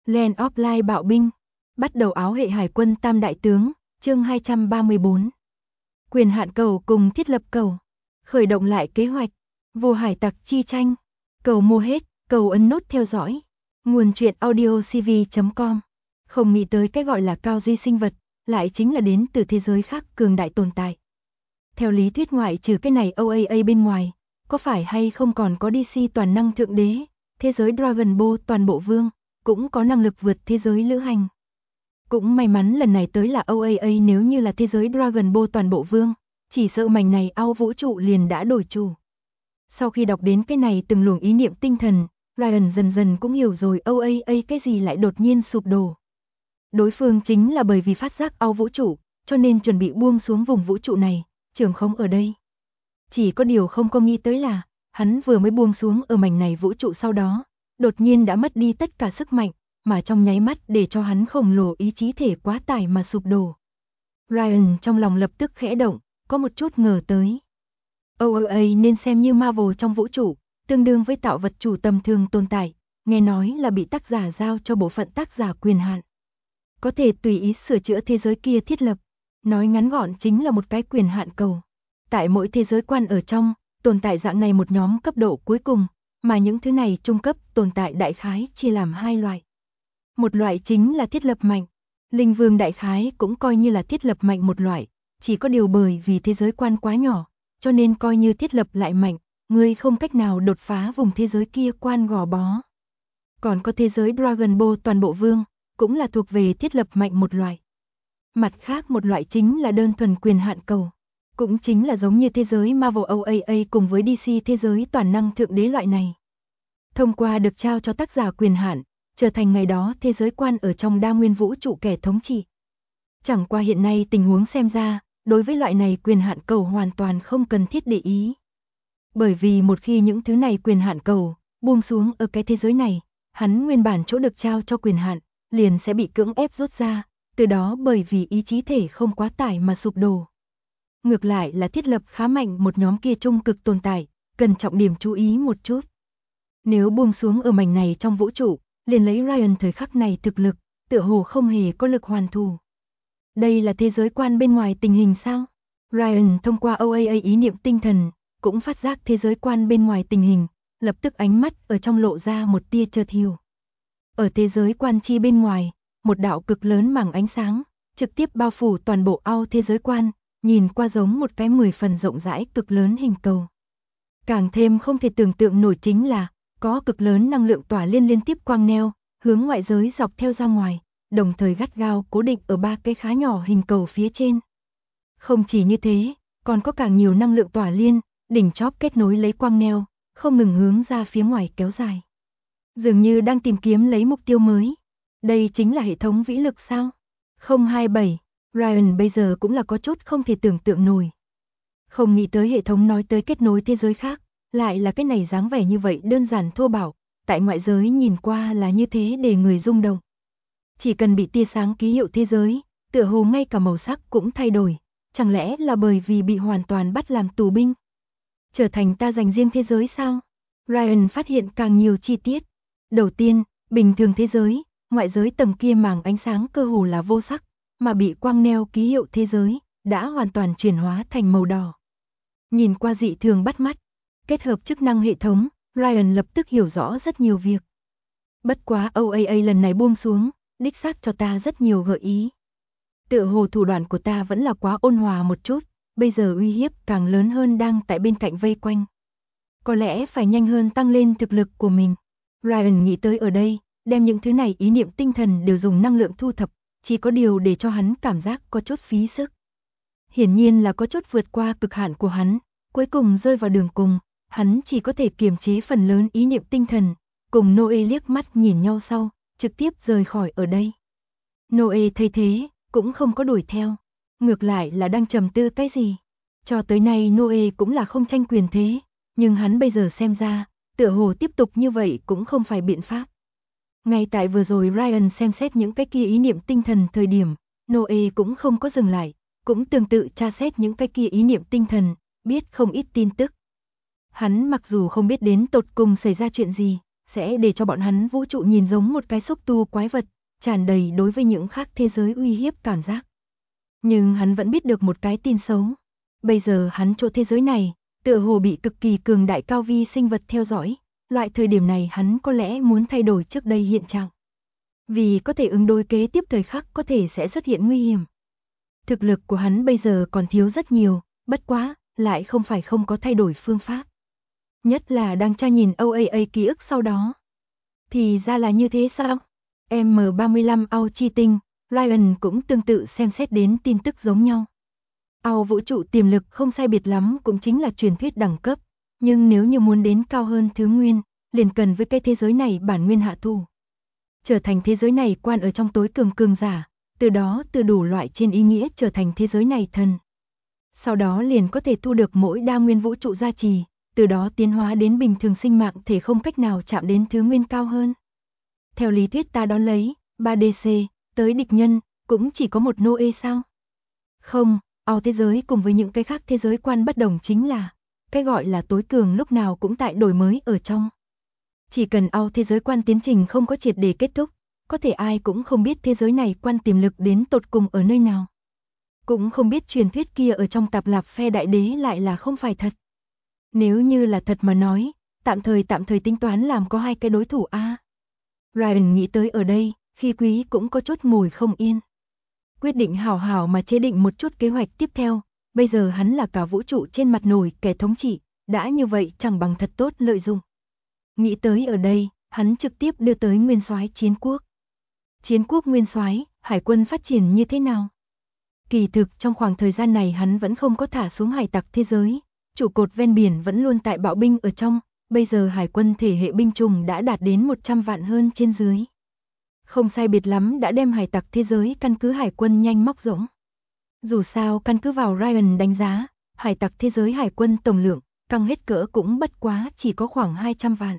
Land of Light bạo binh. Bắt đầu áo hệ hải quân tam đại tướng, chương 234. Quyền hạn cầu cùng thiết lập cầu. Khởi động lại kế hoạch. Vô hải tặc chi tranh. Cầu mua hết, cầu ấn nút theo dõi. Nguồn truyện audiocv.com. Không nghĩ tới cái gọi là cao duy sinh vật, lại chính là đến từ thế giới khác cường đại tồn tại. Theo lý thuyết ngoại trừ cái này OAA bên ngoài, có phải hay không còn có DC toàn năng thượng đế, thế giới Dragon Ball toàn bộ vương, cũng có năng lực vượt thế giới lữ hành. Cũng may mắn lần này tới là OAA, nếu như là thế giới Dragon Ball toàn bộ vương, chỉ sợ mảnh này ao vũ trụ liền đã đổi chủ. Sau khi đọc đến cái này từng luồng ý niệm tinh thần, Ryan dần dần cũng hiểu rồi OAA cái gì lại đột nhiên sụp đổ. Đối phương chính là bởi vì phát giác ao vũ trụ, cho nên chuẩn bị buông xuống vùng vũ trụ này, trưởng khống ở đây. Chỉ có điều không có nghĩ tới là, hắn vừa mới buông xuống ở mảnh này vũ trụ sau đó, đột nhiên đã mất đi tất cả sức mạnh, mà trong nháy mắt để cho hắn khổng lồ ý chí thể quá tải mà sụp đổ. Ryan trong lòng lập tức khẽ động, có một chút ngờ tới. OAA nên xem như Marvel trong vũ trụ, tương đương với tạo vật chủ tầm thường tồn tại, nghe nói là bị tác giả giao cho bộ phận tác giả quyền hạn. Có thể tùy ý sửa chữa thế giới kia thiết lập, nói ngắn gọn chính là một cái quyền hạn cầu. Tại mỗi thế giới quan ở trong, tồn tại dạng này một nhóm cấp độ cuối cùng, mà những thứ này trung cấp tồn tại đại khái chia làm hai loại. Một loại chính là thiết lập mạnh, linh vương đại khái cũng coi như là thiết lập mạnh một loại, chỉ có điều bởi vì thế giới quan quá nhỏ, cho nên coi như thiết lập lại mạnh, ngươi không cách nào đột phá vùng thế giới kia quan gò bó. Còn có thế giới Dragon Ball toàn bộ vương, cũng là thuộc về thiết lập mạnh một loại. Mặt khác một loại chính là đơn thuần quyền hạn cầu, cũng chính là giống như thế giới Marvel OAA cùng với DC thế giới toàn năng thượng đế loại này. Thông qua được trao cho tác giả quyền hạn, trở thành ngày đó thế giới quan ở trong đa nguyên vũ trụ kẻ thống trị. Chẳng qua hiện nay tình huống xem ra, đối với loại này quyền hạn cầu hoàn toàn không cần thiết để ý. Bởi vì một khi những thứ này quyền hạn cầu buông xuống ở cái thế giới này, hắn nguyên bản chỗ được trao cho quyền hạn liền sẽ bị cưỡng ép rút ra, từ đó bởi vì ý chí thể không quá tải mà sụp đổ. Ngược lại là thiết lập khá mạnh một nhóm kia trung cực tồn tại, cần trọng điểm chú ý một chút. Nếu buông xuống ở mảnh này trong vũ trụ, liền lấy Ryan thời khắc này thực lực, tựa hồ không hề có lực hoàn thủ. Đây là thế giới quan bên ngoài tình hình sao? Ryan thông qua OAA ý niệm tinh thần, cũng phát giác thế giới quan bên ngoài tình hình, lập tức ánh mắt ở trong lộ ra một tia chợt hiểu. Ở thế giới quan chi bên ngoài, một đạo cực lớn mảng ánh sáng, trực tiếp bao phủ toàn bộ ao thế giới quan, nhìn qua giống một cái 10 phần rộng rãi cực lớn hình cầu. Càng thêm không thể tưởng tượng nổi chính là, có cực lớn năng lượng tỏa liên tiếp quang neo, hướng ngoại giới dọc theo ra ngoài, đồng thời gắt gao cố định ở ba cái khá nhỏ hình cầu phía trên. Không chỉ như thế, còn có càng nhiều năng lượng tỏa liên, đỉnh chóp kết nối lấy quang neo, không ngừng hướng ra phía ngoài kéo dài. Dường như đang tìm kiếm lấy mục tiêu mới. Đây chính là hệ thống vĩ lực sao? 027, Ryan bây giờ cũng là có chút không thể tưởng tượng nổi. Không nghĩ tới hệ thống nói tới kết nối thế giới khác, lại là cái này dáng vẻ như vậy đơn giản thô bạo, tại ngoại giới nhìn qua là như thế để người rung động. Chỉ cần bị tia sáng ký hiệu thế giới, tựa hồ ngay cả màu sắc cũng thay đổi, chẳng lẽ là bởi vì bị hoàn toàn bắt làm tù binh? Trở thành ta dành riêng thế giới sao? Ryan phát hiện càng nhiều chi tiết. Đầu tiên, bình thường thế giới, ngoại giới tầng kia màng ánh sáng cơ hồ là vô sắc, mà bị quang neo ký hiệu thế giới, đã hoàn toàn chuyển hóa thành màu đỏ. Nhìn qua dị thường bắt mắt, kết hợp chức năng hệ thống, Ryan lập tức hiểu rõ rất nhiều việc. Bất quá OAA lần này buông xuống, đích xác cho ta rất nhiều gợi ý. Tựa hồ thủ đoạn của ta vẫn là quá ôn hòa một chút, bây giờ uy hiếp càng lớn hơn đang tại bên cạnh vây quanh. Có lẽ phải nhanh hơn tăng lên thực lực của mình. Ryan nghĩ tới ở đây, đem những thứ này ý niệm tinh thần đều dùng năng lượng thu thập, chỉ có điều để cho hắn cảm giác có chút phí sức. Hiển nhiên là có chút vượt qua cực hạn của hắn, cuối cùng rơi vào đường cùng, hắn chỉ có thể kiềm chế phần lớn ý niệm tinh thần, cùng Noe liếc mắt nhìn nhau sau, trực tiếp rời khỏi ở đây. Noe thấy thế, cũng không có đuổi theo, ngược lại là đang trầm tư cái gì. Cho tới nay Noe cũng là không tranh quyền thế, nhưng hắn bây giờ xem ra, tựa hồ tiếp tục như vậy cũng không phải biện pháp. Ngay tại vừa rồi Ryan xem xét những cái kia ý niệm tinh thần thời điểm, Noe cũng không có dừng lại, cũng tương tự tra xét những cái kia ý niệm tinh thần, biết không ít tin tức. Hắn mặc dù không biết đến tột cùng xảy ra chuyện gì, sẽ để cho bọn hắn vũ trụ nhìn giống một cái xúc tu quái vật, tràn đầy đối với những khác thế giới uy hiếp cảm giác. Nhưng hắn vẫn biết được một cái tin xấu. Bây giờ hắn chỗ thế giới này, tựa hồ bị cực kỳ cường đại cao vi sinh vật theo dõi. Loại thời điểm này hắn có lẽ muốn thay đổi trước đây hiện trạng. Vì có thể ứng đối kế tiếp thời khắc có thể sẽ xuất hiện nguy hiểm. Thực lực của hắn bây giờ còn thiếu rất nhiều, bất quá, lại không phải không có thay đổi phương pháp. Nhất là đang tra nhìn OAA ký ức sau đó. Thì ra là như thế sao? M35 Ao chi tinh, Ryan cũng tương tự xem xét đến tin tức giống nhau. Ao vũ trụ tiềm lực không sai biệt lắm cũng chính là truyền thuyết đẳng cấp, nhưng nếu như muốn đến cao hơn thứ nguyên, liền cần với cái thế giới này bản nguyên hạ thủ. Trở thành thế giới này quan ở trong tối cường giả, từ đó từ đủ loại trên ý nghĩa trở thành thế giới này thần. Sau đó liền có thể thu được mỗi đa nguyên vũ trụ gia trì, từ đó tiến hóa đến bình thường sinh mạng thể không cách nào chạm đến thứ nguyên cao hơn. Theo lý thuyết ta đón lấy, 3DC, tới địch nhân, cũng chỉ có một Noe sao? Không, ao thế giới cùng với những cái khác thế giới quan bất đồng chính là, cái gọi là tối cường lúc nào cũng tại đổi mới ở trong. Chỉ cần ao thế giới quan tiến trình không có triệt để kết thúc, có thể ai cũng không biết thế giới này quan tiềm lực đến tột cùng ở nơi nào. Cũng không biết truyền thuyết kia ở trong tạp lạp phe đại đế lại là không phải thật. Nếu như là thật mà nói, tạm thời tính toán làm có hai cái đối thủ a. Ryan nghĩ tới ở đây, khi quý cũng có chút ngồi không yên. Quyết định hảo hảo mà chế định một chút kế hoạch tiếp theo, bây giờ hắn là cả vũ trụ trên mặt nổi kẻ thống trị, đã như vậy chẳng bằng thật tốt lợi dụng. Nghĩ tới ở đây, hắn trực tiếp đưa tới nguyên soái chiến quốc. Chiến quốc nguyên soái, hải quân phát triển như thế nào? Kỳ thực trong khoảng thời gian này hắn vẫn không có thả xuống hải tặc thế giới, trụ cột ven biển vẫn luôn tại bạo binh ở trong, bây giờ hải quân thể hệ binh chủng đã đạt đến 100 vạn hơn trên dưới. Không sai biệt lắm đã đem hải tặc thế giới căn cứ hải quân nhanh móc rỗng. Dù sao căn cứ vào Ryan đánh giá, hải tặc thế giới hải quân tổng lượng, căng hết cỡ cũng bất quá chỉ có khoảng 200 vạn.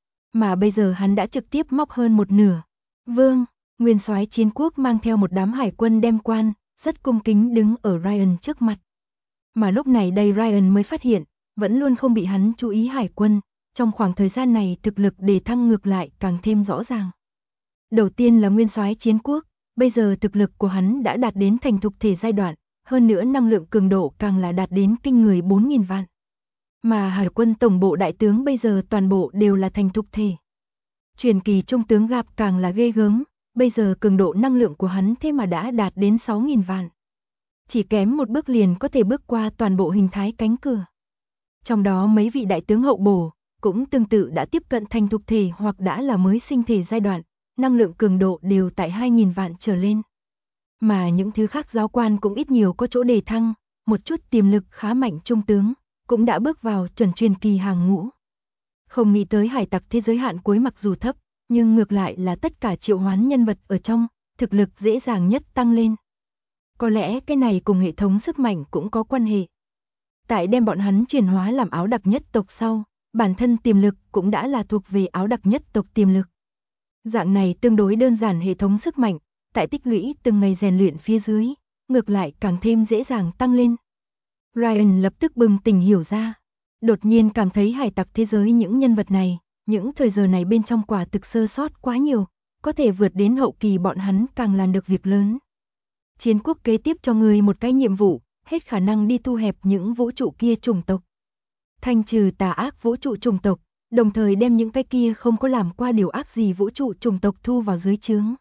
Mà bây giờ hắn đã trực tiếp móc hơn một nửa. Vương, nguyên soái chiến quốc mang theo một đám hải quân đem quan, rất cung kính đứng ở Ryan trước mặt. Mà lúc này đây Ryan mới phát hiện, vẫn luôn không bị hắn chú ý hải quân, trong khoảng thời gian này thực lực đề thăng ngược lại càng thêm rõ ràng. Đầu tiên là nguyên soái chiến quốc, bây giờ thực lực của hắn đã đạt đến thành thục thể giai đoạn, hơn nữa năng lượng cường độ càng là đạt đến kinh người 4.000 vạn. Mà hải quân tổng bộ đại tướng bây giờ toàn bộ đều là thành thục thể. Truyền kỳ trung tướng gặp càng là ghê gớm, bây giờ cường độ năng lượng của hắn thế mà đã đạt đến 6.000 vạn. Chỉ kém một bước liền có thể bước qua toàn bộ hình thái cánh cửa. Trong đó mấy vị đại tướng hậu bổ, cũng tương tự đã tiếp cận thành thục thể hoặc đã là mới sinh thể giai đoạn, năng lượng cường độ đều tại 2.000 vạn trở lên. Mà những thứ khác giáo quan cũng ít nhiều có chỗ đề thăng, một chút tiềm lực khá mạnh trung tướng, cũng đã bước vào chuẩn truyền kỳ hàng ngũ. Không nghĩ tới hải tặc thế giới hạn cuối mặc dù thấp, nhưng ngược lại là tất cả triệu hoán nhân vật ở trong, thực lực dễ dàng nhất tăng lên. Có lẽ cái này cùng hệ thống sức mạnh cũng có quan hệ. Tại đem bọn hắn chuyển hóa làm áo đặc nhất tộc sau, bản thân tiềm lực cũng đã là thuộc về áo đặc nhất tộc tiềm lực. Dạng này tương đối đơn giản hệ thống sức mạnh, tại tích lũy từng ngày rèn luyện phía dưới, ngược lại càng thêm dễ dàng tăng lên. Ryan lập tức bừng tỉnh hiểu ra, đột nhiên cảm thấy hải tặc thế giới những nhân vật này, những thời giờ này bên trong quả thực sơ sót quá nhiều, có thể vượt đến hậu kỳ bọn hắn càng làm được việc lớn. Chiến quốc kế tiếp cho người một cái nhiệm vụ, hết khả năng đi thu hẹp những vũ trụ kia chủng tộc. Thanh trừ tà ác vũ trụ chủng tộc, đồng thời đem những cái kia không có làm qua điều ác gì vũ trụ chủng tộc thu vào dưới trướng.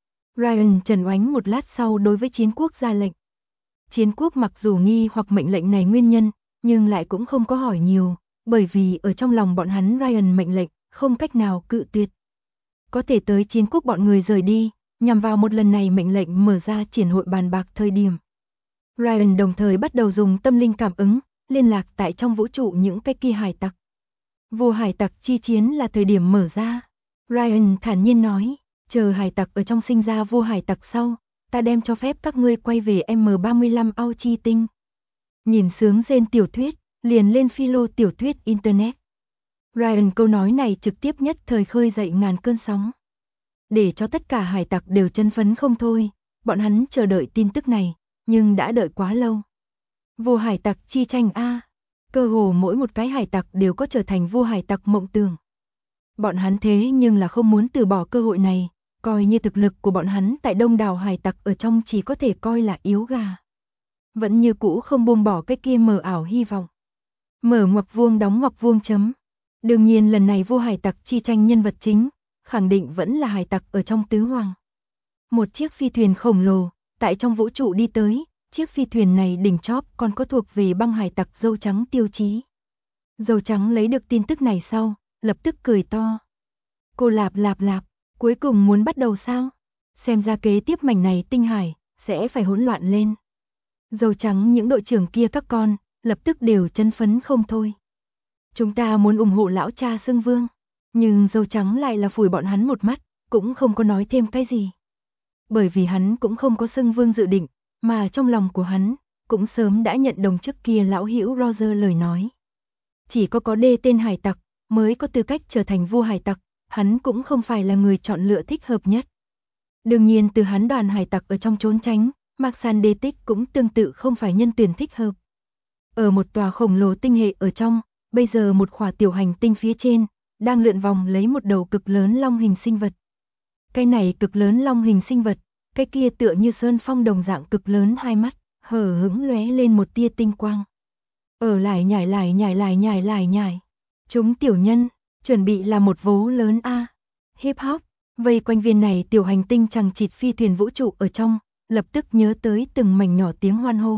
Ryan trần oánh một lát sau đối với chiến quốc ra lệnh. Chiến quốc mặc dù nghi hoặc mệnh lệnh này nguyên nhân, nhưng lại cũng không có hỏi nhiều, bởi vì ở trong lòng bọn hắn Ryan mệnh lệnh, không cách nào cự tuyệt. Có thể tới chiến quốc bọn người rời đi, nhằm vào một lần này mệnh lệnh mở ra triển hội bàn bạc thời điểm. Ryan đồng thời bắt đầu dùng tâm linh cảm ứng, liên lạc tại trong vũ trụ những cái kia hải tặc. Vua hải tặc chi chiến là thời điểm mở ra. Ryan thản nhiên nói, chờ hải tặc ở trong sinh ra vua hải tặc sau, ta đem cho phép các ngươi quay về M35 Ao chi tinh. Nhìn sướng rên tiểu thuyết, liền lên philo tiểu thuyết Internet. Ryan câu nói này trực tiếp nhất thời khơi dậy ngàn cơn sóng. Để cho tất cả hải tặc đều chân phấn không thôi, bọn hắn chờ đợi tin tức này, nhưng đã đợi quá lâu. Vua hải tặc chi tranh a, cơ hồ mỗi một cái hải tặc đều có trở thành vua hải tặc mộng tưởng. Bọn hắn thế nhưng là không muốn từ bỏ cơ hội này, coi như thực lực của bọn hắn tại đông đảo hải tặc ở trong chỉ có thể coi là yếu gà. Vẫn như cũ không buông bỏ cái kia mờ ảo hy vọng. Mở ngoặc vuông đóng ngoặc vuông chấm. Đương nhiên lần này vua hải tặc chi tranh nhân vật chính, khẳng định vẫn là hải tặc ở trong tứ hoàng. Một chiếc phi thuyền khổng lồ, tại trong vũ trụ đi tới, chiếc phi thuyền này đỉnh chóp còn có thuộc về băng hải tặc dâu trắng Tiêu Chí. Dâu trắng lấy được tin tức này sau, lập tức cười to. Cô Lạp Lạp Lạp, cuối cùng muốn bắt đầu sao? Xem ra kế tiếp mảnh này tinh hải, sẽ phải hỗn loạn lên. Dâu trắng những đội trưởng kia các con, lập tức đều chấn phấn không thôi. Chúng ta muốn ủng hộ lão cha xưng vương, nhưng dâu trắng lại là phủi bọn hắn một mắt, cũng không có nói thêm cái gì. Bởi vì hắn cũng không có xưng vương dự định, mà trong lòng của hắn, cũng sớm đã nhận đồng trước kia lão hữu Roger lời nói. Chỉ có đê tên hải tặc, mới có tư cách trở thành vua hải tặc, hắn cũng không phải là người chọn lựa thích hợp nhất. Đương nhiên từ hắn đoàn hải tặc ở trong trốn tránh, Marsan Đê Tích cũng tương tự không phải nhân tuyển thích hợp. Ở một tòa khổng lồ tinh hệ ở trong, bây giờ một khỏa tiểu hành tinh phía trên, đang lượn vòng lấy một đầu cực lớn long hình sinh vật. Cái này cực lớn long hình sinh vật, cái kia tựa như sơn phong đồng dạng cực lớn hai mắt, hở hững lóe lên một tia tinh quang. Ở lại nhải. Chúng tiểu nhân, chuẩn bị là một vố lớn a. Hip hop, vây quanh viên này tiểu hành tinh chằng chịt phi thuyền vũ trụ ở trong, lập tức nhớ tới từng mảnh nhỏ tiếng hoan hô.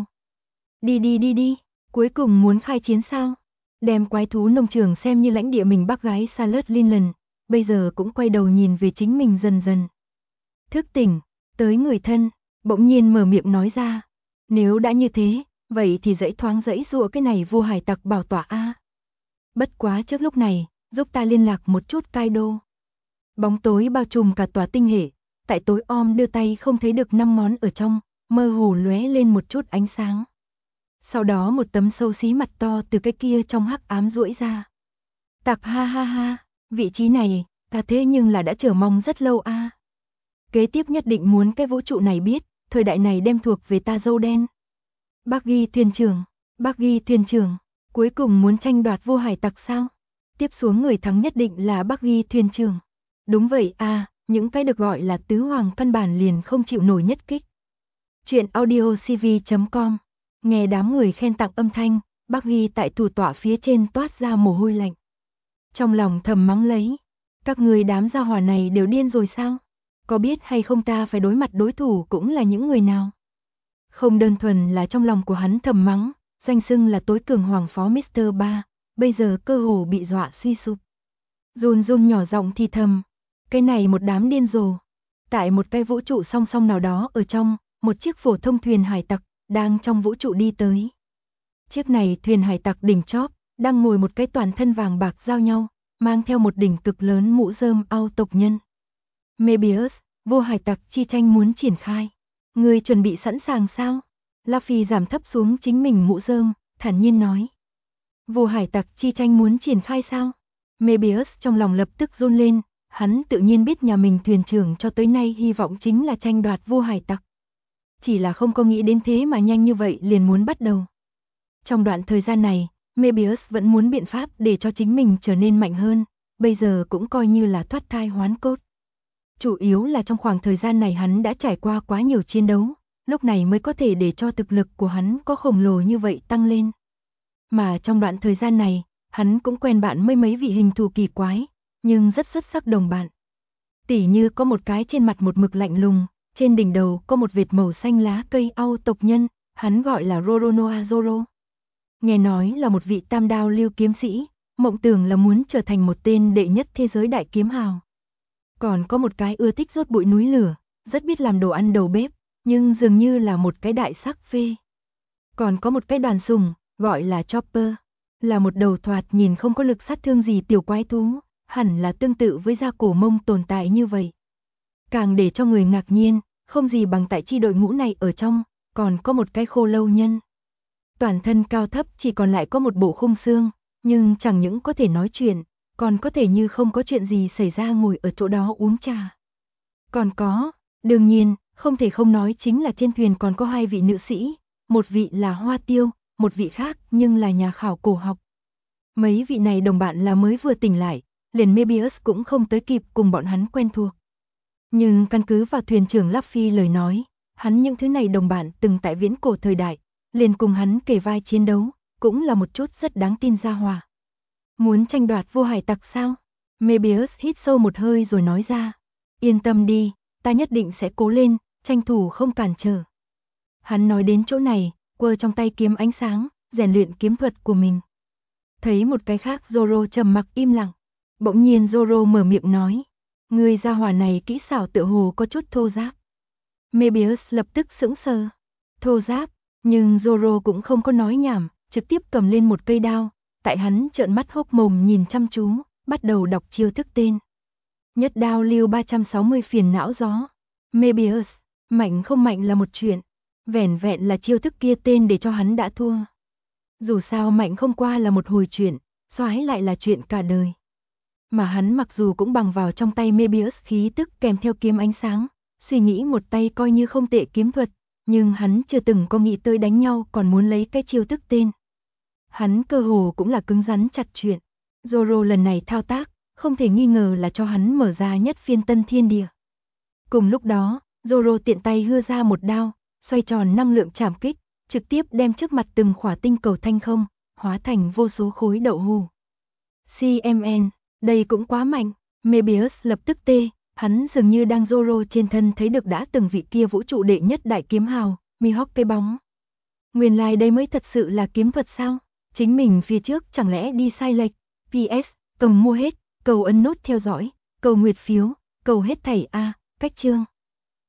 Đi, cuối cùng muốn khai chiến sao? Đem quái thú nông trường xem như lãnh địa mình bác gái Charlotte Linland, bây giờ cũng quay đầu nhìn về chính mình dần dần. Thức tỉnh, tới người thân, bỗng nhiên mở miệng nói ra. Nếu đã như thế, vậy thì dãy dụa cái này vua hải tặc bảo tỏa a. Bất quá trước lúc này, giúp ta liên lạc một chút Kaido. Bóng tối bao trùm cả tòa tinh hệ, tại tối om đưa tay không thấy được 5 ngón ở trong, mơ hồ lóe lên một chút ánh sáng. Sau đó một tấm xấu xí mặt to từ cái kia trong hắc ám duỗi ra. Tặc ha, vị trí này, ta thế nhưng là đã chờ mong rất lâu a. Kế tiếp nhất định muốn cái vũ trụ này biết, thời đại này đem thuộc về ta dâu đen. Bác ghi thuyền trưởng, cuối cùng muốn tranh đoạt vua hải tặc sao? Tiếp xuống người thắng nhất định là bác ghi thuyền trưởng. Đúng vậy a, những cái được gọi là tứ hoàng căn bản liền không chịu nổi nhất kích. Chuyện audiocv.com. Nghe đám người khen tặng âm thanh, bác ghi tại thủ tọa phía trên toát ra mồ hôi lạnh. Trong lòng thầm mắng lấy, các người đám gia hỏa này đều điên rồi sao? Có biết hay không ta phải đối mặt đối thủ cũng là những người nào? Không đơn thuần là trong lòng của hắn thầm mắng, danh xưng là tối cường hoàng phó Mr. 3, bây giờ cơ hồ bị dọa suy sụp. Run nhỏ giọng thì thầm, cái này một đám điên rồ. Tại một cái vũ trụ song song nào đó ở trong, một chiếc phổ thông thuyền hải tặc đang trong vũ trụ đi tới. Chiếc này thuyền hải tặc đỉnh chóp, đang ngồi một cái toàn thân vàng bạc giao nhau, mang theo một đỉnh cực lớn mũ rơm ao tộc nhân. Mebius, vua hải tặc chi tranh muốn triển khai. Người chuẩn bị sẵn sàng sao? Luffy giảm thấp xuống chính mình mũ rơm, thản nhiên nói. Vua hải tặc chi tranh muốn triển khai sao? Mebius trong lòng lập tức run lên, hắn tự nhiên biết nhà mình thuyền trưởng cho tới nay hy vọng chính là tranh đoạt vua hải tặc. Chỉ là không có nghĩ đến thế mà nhanh như vậy liền muốn bắt đầu. Trong đoạn thời gian này, Mebius vẫn muốn biện pháp để cho chính mình trở nên mạnh hơn, bây giờ cũng coi như là thoát thai hoán cốt. Chủ yếu là trong khoảng thời gian này hắn đã trải qua quá nhiều chiến đấu, lúc này mới có thể để cho thực lực của hắn có khổng lồ như vậy tăng lên. Mà trong đoạn thời gian này, hắn cũng quen bạn mấy vị hình thù kỳ quái, nhưng rất xuất sắc đồng bạn. Tỉ như có một cái trên mặt một mực lạnh lùng, trên đỉnh đầu có một vệt màu xanh lá cây ao tộc nhân, hắn gọi là Roronoa Zoro. Nghe nói là một vị tam đao lưu kiếm sĩ, mộng tưởng là muốn trở thành một tên đệ nhất thế giới đại kiếm hào. Còn có một cái ưa thích rốt bụi núi lửa, rất biết làm đồ ăn đầu bếp, nhưng dường như là một cái đại sắc phê. Còn có một cái đoàn sùng, gọi là Chopper, là một đầu thoạt nhìn không có lực sát thương gì tiểu quái thú, hẳn là tương tự với gia cổ mông tồn tại như vậy. Càng để cho người ngạc nhiên, không gì bằng tại chi đội ngũ này ở trong, còn có một cái khô lâu nhân. Toàn thân cao thấp chỉ còn lại có một bộ khung xương, nhưng chẳng những có thể nói chuyện, còn có thể như không có chuyện gì xảy ra ngồi ở chỗ đó uống trà. Còn có, đương nhiên, không thể không nói chính là trên thuyền còn có 2 vị nữ sĩ, một vị là Hoa Tiêu, một vị khác nhưng là nhà khảo cổ học. Mấy vị này đồng bạn là mới vừa tỉnh lại, liền Mebius cũng không tới kịp cùng bọn hắn quen thuộc. Nhưng căn cứ vào thuyền trưởng Luffy lời nói, hắn những thứ này đồng bạn từng tại viễn cổ thời đại, liền cùng hắn kề vai chiến đấu, cũng là một chút rất đáng tin ra hỏa. Muốn tranh đoạt vua hải tặc sao? Mebius hít sâu một hơi rồi nói ra. Yên tâm đi, ta nhất định sẽ cố lên, tranh thủ không cản trở. Hắn nói đến chỗ này, quơ trong tay kiếm ánh sáng, rèn luyện kiếm thuật của mình. Thấy một cái khác Zoro trầm mặc im lặng. Bỗng nhiên Zoro mở miệng nói. Người gia hỏa này kỹ xảo tựa hồ có chút thô giáp. Mebius lập tức sững sờ. Thô giáp, nhưng Zoro cũng không có nói nhảm, trực tiếp cầm lên một cây đao. Tại hắn trợn mắt hốc mồm nhìn chăm chú, bắt đầu đọc chiêu thức tên. Nhất đao lưu 360 phiền não gió. Mebius, mạnh không mạnh là một chuyện. Vẻn vẹn là chiêu thức kia tên để cho hắn đã thua. Dù sao mạnh không qua là một hồi chuyện, soái lại là chuyện cả đời. Mà hắn mặc dù cũng bằng vào trong tay Mebius khí tức kèm theo kiếm ánh sáng, suy nghĩ một tay coi như không tệ kiếm thuật, nhưng hắn chưa từng có nghĩ tới đánh nhau còn muốn lấy cái chiêu thức tên. Hắn cơ hồ cũng là cứng rắn chặt chuyện. Zoro lần này thao tác, không thể nghi ngờ là cho hắn mở ra nhất phiên tân thiên địa. Cùng lúc đó, Zoro tiện tay hưa ra một đao, xoay tròn năng lượng trảm kích, trực tiếp đem trước mặt từng khỏa tinh cầu thanh không, hóa thành vô số khối đậu hù. CMN, đây cũng quá mạnh, Mebius lập tức tê, hắn dường như đang Zoro trên thân thấy được đã từng vị kia vũ trụ đệ nhất đại kiếm hào, Mihawk cái bóng. Nguyên lai đây mới thật sự là kiếm thuật sao? Chính mình phía trước chẳng lẽ đi sai lệch? PS, cầm mua hết, cầu ấn nút theo dõi, cầu nguyệt phiếu, cầu hết thảy a, cách chương.